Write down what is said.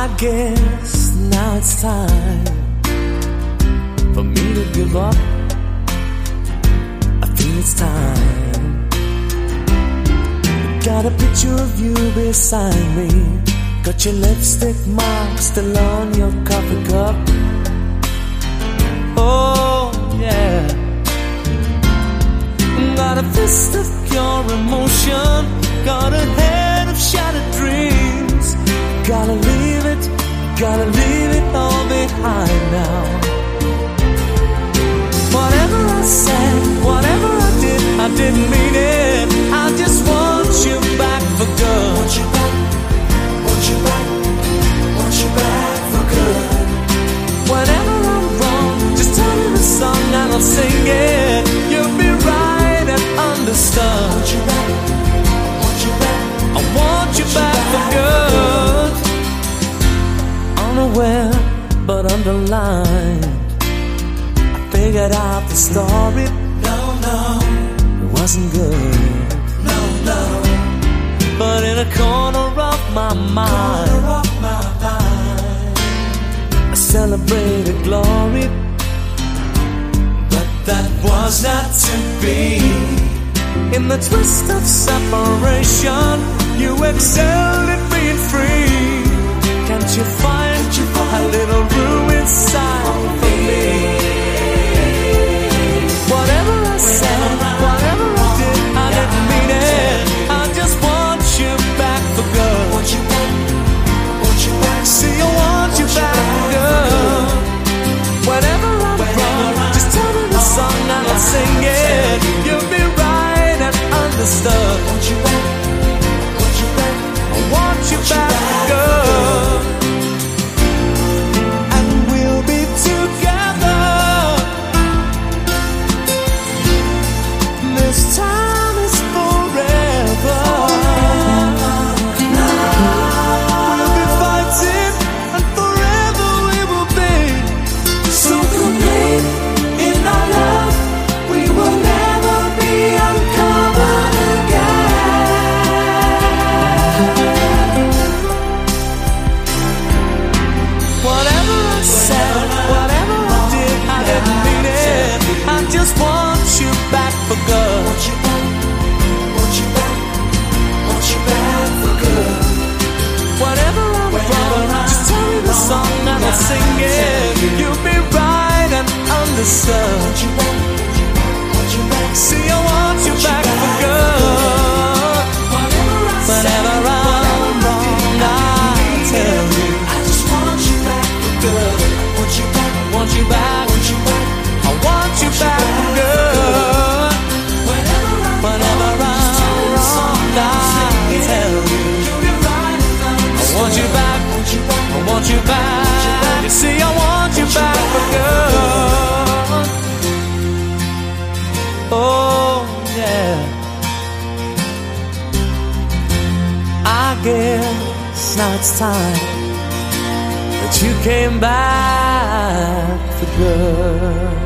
I guess now it's time for me to give up. I feel it's time. Got a picture of you beside me. Got your lipstick mark still on your coffee cup. Oh yeah. Got a fist of pure emotion. Got a head of shattered dreams. Gotta leave it all behind now. Whatever I said, whatever I did, I didn't mean it. I just want you back for good. Want you back, want you back, want you back for good. Whenever I'm wrong, just tell me the song and I'll sing it. You'll be right and understood. Want you back, want you back, I want you back for good. Unaware but underlined, I figured out the story. No, it wasn't good. No, but in a corner of my mind, I celebrated glory. But that was not to be. In the twist of separation, you excelled at being free. Can't you find a little room inside for me? Whatever I said, whatever I did, I didn't mean it. I just want you back for good. Want you back, want you back. See, I want you back for good. Whenever I'm wrong, just tell me the song and I'll sing it. You'll be right and understood. Want you back, want you back. I want you back for good. And we'll be together. This time is forever. We'll be fighting and forever we will be. So complete in our love, we will never be uncovered again. Whatever I said, whatever I did, I didn't mean it. I just want you back for good. Want you back, want you back, want you back for good. Whatever I'm wrong, just tell me the song and I'll sing it. You'll be right and understood. Want you back, want you back. See, I want you back for good. Whenever I'm wrong, I'll tell you. I just want you back for good. Want you back, want you back, want you back. I want you back for good. Whenever I'm wrong, I'll tell you. I want you back, I want you back. You see, I want you back for good. Oh yeah. I guess now it's time that you came back for good.